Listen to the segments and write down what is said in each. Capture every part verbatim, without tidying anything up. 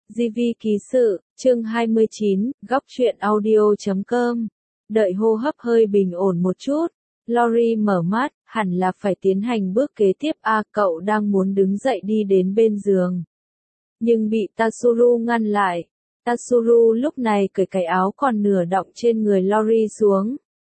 gi vi ký sự, chương hai mươi chín, góc truyện audio chấm com. Đợi hô hấp hơi bình ổn một chút, Lori mở mắt, hẳn là phải tiến hành bước kế tiếp a cậu đang muốn đứng dậy đi đến bên giường. Nhưng bị Tatsuru ngăn lại. Tatsuru lúc này cởi cái áo còn nửa đọng trên người Lori xuống.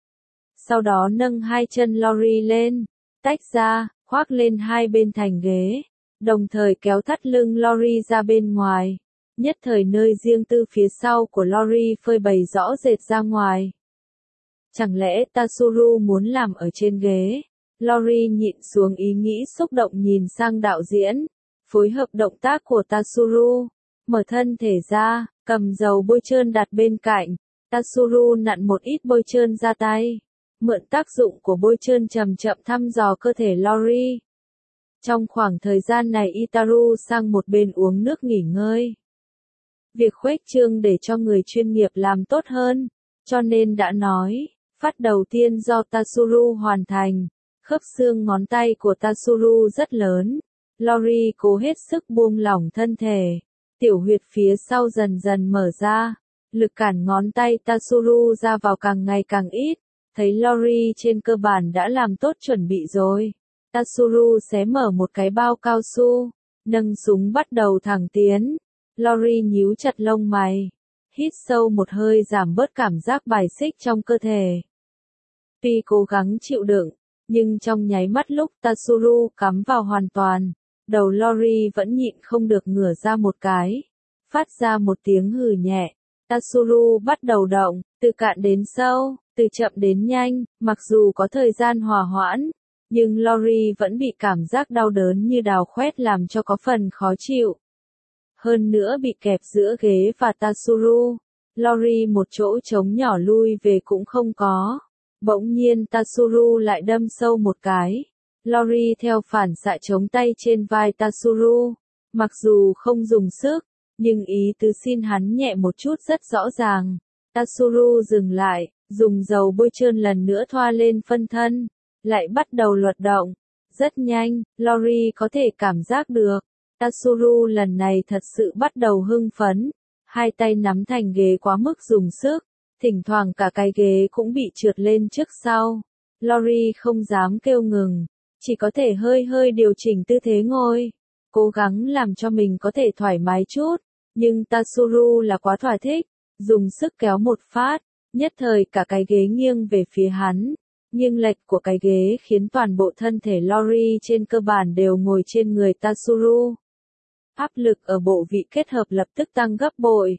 Sau đó nâng hai chân Lori lên, tách ra, khoác lên hai bên thành ghế, đồng thời kéo thắt lưng Lori ra bên ngoài. Nhất thời nơi riêng tư phía sau của Lori phơi bày rõ rệt ra ngoài. Chẳng lẽ Tatsuru muốn làm ở trên ghế? Lori nhịn xuống ý nghĩ xúc động nhìn sang đạo diễn, phối hợp động tác của Tatsuru, mở thân thể ra, cầm dầu bôi trơn đặt bên cạnh. Tatsuru nặn một ít bôi trơn ra tay, mượn tác dụng của bôi trơn chậm chậm thăm dò cơ thể Lori. Trong khoảng thời gian này Itaru sang một bên uống nước nghỉ ngơi. Việc khuếch trương để cho người chuyên nghiệp làm tốt hơn, cho nên đã nói, phát đầu tiên do Tatsuru hoàn thành, khớp xương ngón tay của Tatsuru rất lớn. Lori cố hết sức buông lỏng thân thể, tiểu huyệt phía sau dần dần mở ra, lực cản ngón tay Tatsuru ra vào càng ngày càng ít, thấy Lori trên cơ bản đã làm tốt chuẩn bị rồi. Tatsuru xé mở một cái bao cao su, nâng súng bắt đầu thẳng tiến. Lori nhíu chặt lông mày, hít sâu một hơi giảm bớt cảm giác bài xích trong cơ thể. Tuy cố gắng chịu đựng, nhưng trong nháy mắt lúc Tatsuru cắm vào hoàn toàn, đầu Lori vẫn nhịn không được ngửa ra một cái, phát ra một tiếng hừ nhẹ. Tatsuru bắt đầu động, từ cạn đến sâu, từ chậm đến nhanh, mặc dù có thời gian hòa hoãn, nhưng Lori vẫn bị cảm giác đau đớn như đào khoét làm cho có phần khó chịu. Hơn nữa bị kẹp giữa ghế và Tatsuru, Lori một chỗ trống nhỏ lui về cũng không có. Bỗng nhiên Tatsuru lại đâm sâu một cái. Lori theo phản xạ chống tay trên vai Tatsuru, mặc dù không dùng sức, nhưng ý tứ xin hắn nhẹ một chút rất rõ ràng. Tatsuru dừng lại, dùng dầu bôi trơn lần nữa thoa lên phân thân, lại bắt đầu luật động. Rất nhanh, Lori có thể cảm giác được. Tatsuru lần này thật sự bắt đầu hưng phấn, hai tay nắm thành ghế quá mức dùng sức, thỉnh thoảng cả cái ghế cũng bị trượt lên trước sau. Lori không dám kêu ngừng, chỉ có thể hơi hơi điều chỉnh tư thế ngồi, cố gắng làm cho mình có thể thoải mái chút, nhưng Tatsuru là quá thỏa thích, dùng sức kéo một phát, nhất thời cả cái ghế nghiêng về phía hắn. Nghiêng lệch của cái ghế khiến toàn bộ thân thể Lori trên cơ bản đều ngồi trên người Tatsuru. Áp lực ở bộ vị kết hợp lập tức tăng gấp bội.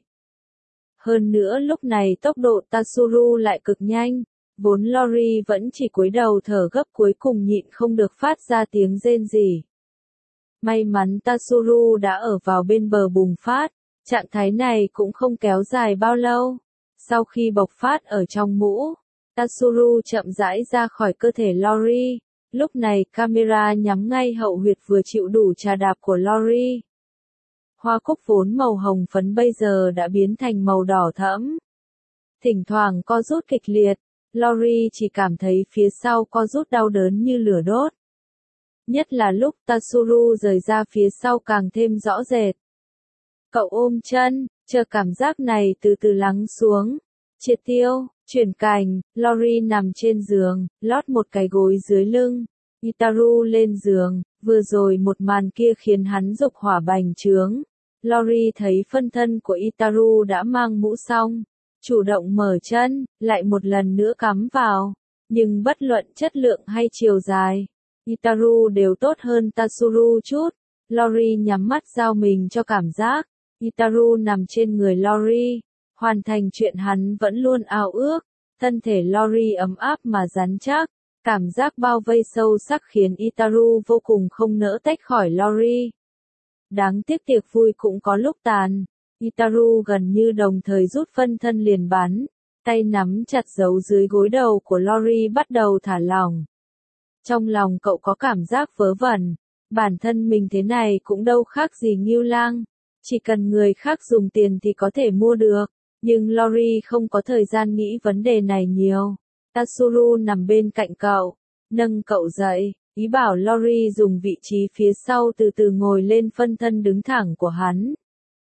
Hơn nữa lúc này tốc độ Tatsuru lại cực nhanh, vốn Lori vẫn chỉ cúi đầu thở gấp cuối cùng nhịn không được phát ra tiếng rên rỉ. May mắn Tatsuru đã ở vào bên bờ bùng phát, trạng thái này cũng không kéo dài bao lâu. Sau khi bộc phát ở trong mũ, Tatsuru chậm rãi ra khỏi cơ thể Lori, lúc này camera nhắm ngay hậu huyệt vừa chịu đủ trà đạp của Lori. Hoa cúc vốn màu hồng phấn bây giờ đã biến thành màu đỏ thẫm. Thỉnh thoảng co rút kịch liệt, Lori chỉ cảm thấy phía sau co rút đau đớn như lửa đốt. Nhất là lúc Tatsuru rời ra phía sau càng thêm rõ rệt. Cậu ôm chân, chờ cảm giác này từ từ lắng xuống. Triệt tiêu, chuyển cành, Lori nằm trên giường, lót một cái gối dưới lưng. Itaru lên giường, vừa rồi một màn kia khiến hắn dục hỏa bành trướng. Lori thấy phân thân của Itaru đã mang mũ xong, chủ động mở chân, lại một lần nữa cắm vào. Nhưng bất luận chất lượng hay chiều dài, Itaru đều tốt hơn Tatsuru chút. Lori nhắm mắt giao mình cho cảm giác. Itaru nằm trên người Lori, hoàn thành chuyện hắn vẫn luôn ao ước. Thân thể Lori ấm áp mà rắn chắc, cảm giác bao vây sâu sắc khiến Itaru vô cùng không nỡ tách khỏi Lori. Đáng tiếc tiệc vui cũng có lúc tàn. Itaru gần như đồng thời rút phân thân liền bắn, tay nắm chặt giấu dưới gối đầu của Lori bắt đầu thả lỏng. Trong lòng cậu có cảm giác vớ vẩn, bản thân mình thế này cũng đâu khác gì Ngưu Lang, chỉ cần người khác dùng tiền thì có thể mua được, nhưng Lori không có thời gian nghĩ vấn đề này nhiều. Tatsuru nằm bên cạnh cậu, nâng cậu dậy, ý bảo Lori dùng vị trí phía sau từ từ ngồi lên phân thân đứng thẳng của hắn.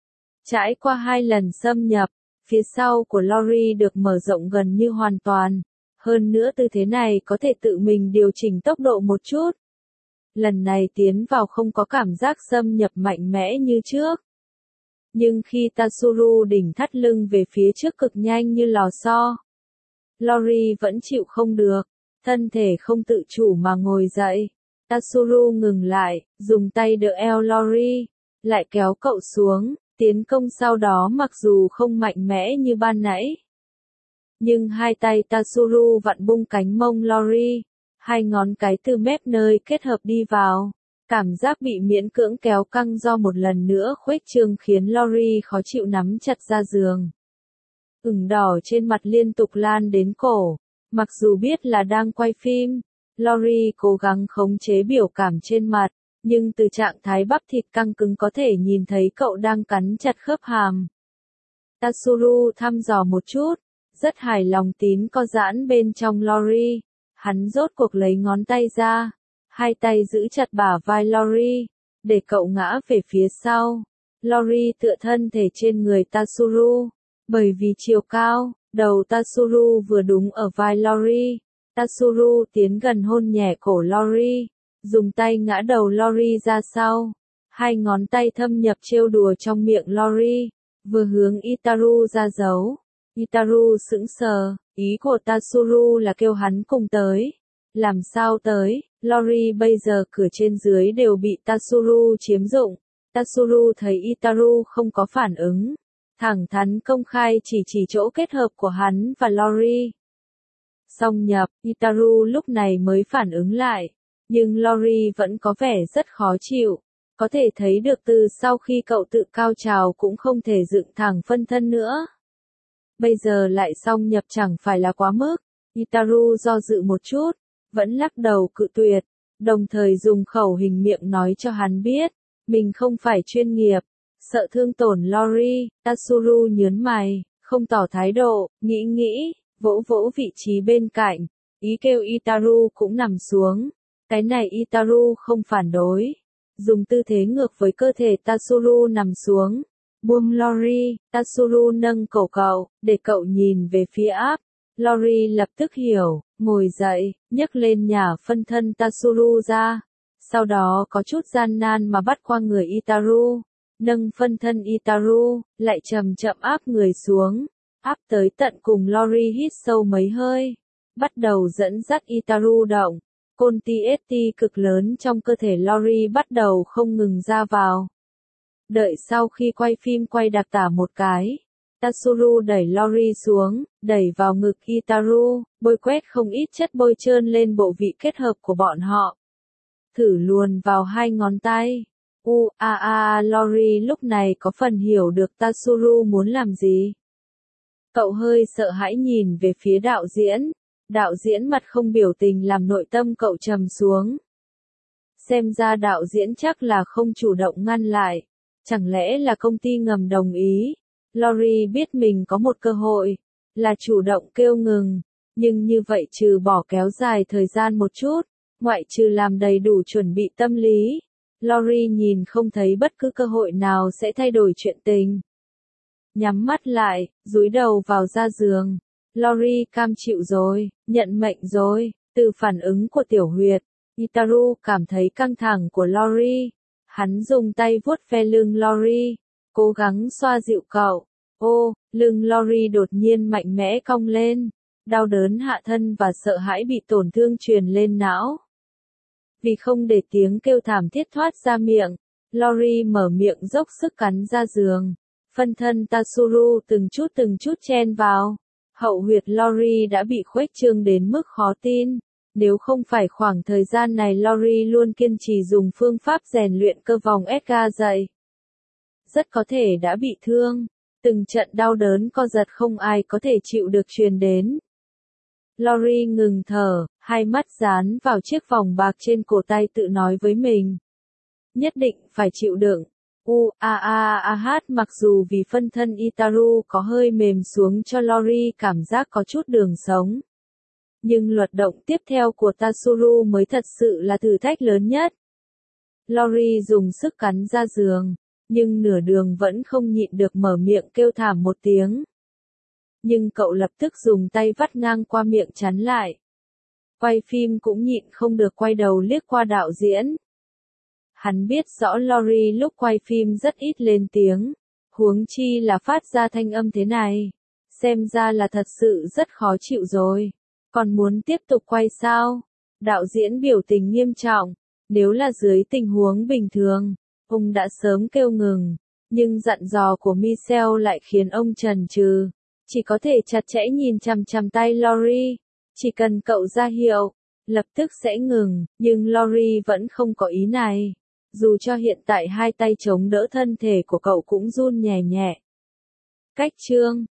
Trải qua hai lần xâm nhập, phía sau của Lori được mở rộng gần như hoàn toàn. Hơn nữa tư thế này có thể tự mình điều chỉnh tốc độ một chút. Lần này tiến vào không có cảm giác xâm nhập mạnh mẽ như trước. Nhưng khi Tatsuru đỉnh thắt lưng về phía trước cực nhanh như lò xo, Lori vẫn chịu không được, thân thể không tự chủ mà ngồi dậy. Tatsuru ngừng lại, dùng tay đỡ eo Lori, lại kéo cậu xuống, tiến công sau đó mặc dù không mạnh mẽ như ban nãy. Nhưng hai tay Tatsuru vặn bung cánh mông Lori, hai ngón cái từ mép nơi kết hợp đi vào. Cảm giác bị miễn cưỡng kéo căng do một lần nữa khuếch trương khiến Lori khó chịu nắm chặt ra giường. Ửng đỏ trên mặt liên tục lan đến cổ. Mặc dù biết là đang quay phim, Lori cố gắng khống chế biểu cảm trên mặt, nhưng từ trạng thái bắp thịt căng cứng có thể nhìn thấy cậu đang cắn chặt khớp hàm. Tatsuru thăm dò một chút, rất hài lòng tín co giãn bên trong Lori. Hắn rốt cuộc lấy ngón tay ra, hai tay giữ chặt bả vai Lori, để cậu ngã về phía sau. Lori tựa thân thể trên người Tatsuru, bởi vì chiều cao, đầu Tatsuru vừa đúng ở vai Lori. Tatsuru tiến gần hôn nhẹ cổ Lori, dùng tay ngã đầu Lori ra sau, hai ngón tay thâm nhập trêu đùa trong miệng Lori, vừa hướng Itaru ra giấu. Itaru sững sờ, ý của Tatsuru là kêu hắn cùng tới. Làm sao tới, Lori bây giờ cửa trên dưới đều bị Tatsuru chiếm dụng. Tatsuru thấy Itaru không có phản ứng, thẳng thắn công khai chỉ chỉ chỗ kết hợp của hắn và Lori. Xong nhập, Itaru lúc này mới phản ứng lại, nhưng Lori vẫn có vẻ rất khó chịu. Có thể thấy được từ sau khi cậu tự cao trào cũng không thể dựng thẳng phân thân nữa. Bây giờ lại xong nhập chẳng phải là quá mức. Itaru do dự một chút, vẫn lắc đầu cự tuyệt, đồng thời dùng khẩu hình miệng nói cho hắn biết, mình không phải chuyên nghiệp, sợ thương tổn Lori. Tatsuru nhớn mày, không tỏ thái độ, nghĩ nghĩ, vỗ vỗ vị trí bên cạnh, ý kêu Itaru cũng nằm xuống. Cái này Itaru không phản đối, dùng tư thế ngược với cơ thể Tatsuru nằm xuống. Buông Lori, Tatsuru nâng cổ cậu, để cậu nhìn về phía áp. Lori lập tức hiểu, ngồi dậy, nhấc lên nhả phân thân Tatsuru ra. Sau đó có chút gian nan mà bắt qua người Itaru, nâng phân thân Itaru, lại chậm chậm áp người xuống, áp tới tận cùng. Lori hít sâu mấy hơi, bắt đầu dẫn dắt Itaru động. Côn tê ét tê cực lớn trong cơ thể Lori bắt đầu không ngừng ra vào. Đợi sau khi quay phim quay đặc tả một cái, Tatsuru đẩy Lori xuống, đẩy vào ngực Itaru, bôi quét không ít chất bôi trơn lên bộ vị kết hợp của bọn họ. Thử luồn vào hai ngón tay. U a a Lori lúc này có phần hiểu được Tatsuru muốn làm gì. Cậu hơi sợ hãi nhìn về phía đạo diễn. Đạo diễn mặt không biểu tình làm nội tâm cậu trầm xuống. Xem ra đạo diễn chắc là không chủ động ngăn lại. Chẳng lẽ là công ty ngầm đồng ý? Lori biết mình có một cơ hội, là chủ động kêu ngừng, nhưng như vậy trừ bỏ kéo dài thời gian một chút, ngoại trừ làm đầy đủ chuẩn bị tâm lý, Lori nhìn không thấy bất cứ cơ hội nào sẽ thay đổi chuyện tình. Nhắm mắt lại, dúi đầu vào ra giường, Lori cam chịu rồi, nhận mệnh rồi. Từ phản ứng của tiểu huyệt, Itaru cảm thấy căng thẳng của Lori. Hắn dùng tay vuốt ve lưng Lori, cố gắng xoa dịu cậu. Ô, lưng Lori đột nhiên mạnh mẽ cong lên, đau đớn hạ thân và sợ hãi bị tổn thương truyền lên não. Vì không để tiếng kêu thảm thiết thoát ra miệng, Lori mở miệng dốc sức cắn ra giường. Phân thân Tatsuru từng chút từng chút chen vào. Hậu huyệt Lori đã bị khuếch trương đến mức khó tin. Nếu không phải khoảng thời gian này Lori luôn kiên trì dùng phương pháp rèn luyện cơ vòng Edgar dạy, rất có thể đã bị thương. Từng trận đau đớn co giật không ai có thể chịu được truyền đến. Lori ngừng thở, hai mắt dán vào chiếc vòng bạc trên cổ tay tự nói với mình. Nhất định phải chịu đựng. U a a a hát mặc dù vì phân thân Itaru có hơi mềm xuống cho Lori cảm giác có chút đường sống. Nhưng luật động tiếp theo của Tatsuru mới thật sự là thử thách lớn nhất. Lori dùng sức cắn ra giường, nhưng nửa đường vẫn không nhịn được mở miệng kêu thảm một tiếng. Nhưng cậu lập tức dùng tay vắt ngang qua miệng chắn lại. Quay phim cũng nhịn không được quay đầu liếc qua đạo diễn. Hắn biết rõ Lori lúc quay phim rất ít lên tiếng, huống chi là phát ra thanh âm thế này. Xem ra là thật sự rất khó chịu rồi. Còn muốn tiếp tục quay sao? Đạo diễn biểu tình nghiêm trọng. Nếu là dưới tình huống bình thường, ông đã sớm kêu ngừng. Nhưng dặn dò của Michelle lại khiến ông chần chừ. Chỉ có thể chặt chẽ nhìn chằm chằm tay Lori. Chỉ cần cậu ra hiệu, lập tức sẽ ngừng. Nhưng Lori vẫn không có ý này. Dù cho hiện tại hai tay chống đỡ thân thể của cậu cũng run nhẹ nhẹ. Cách chương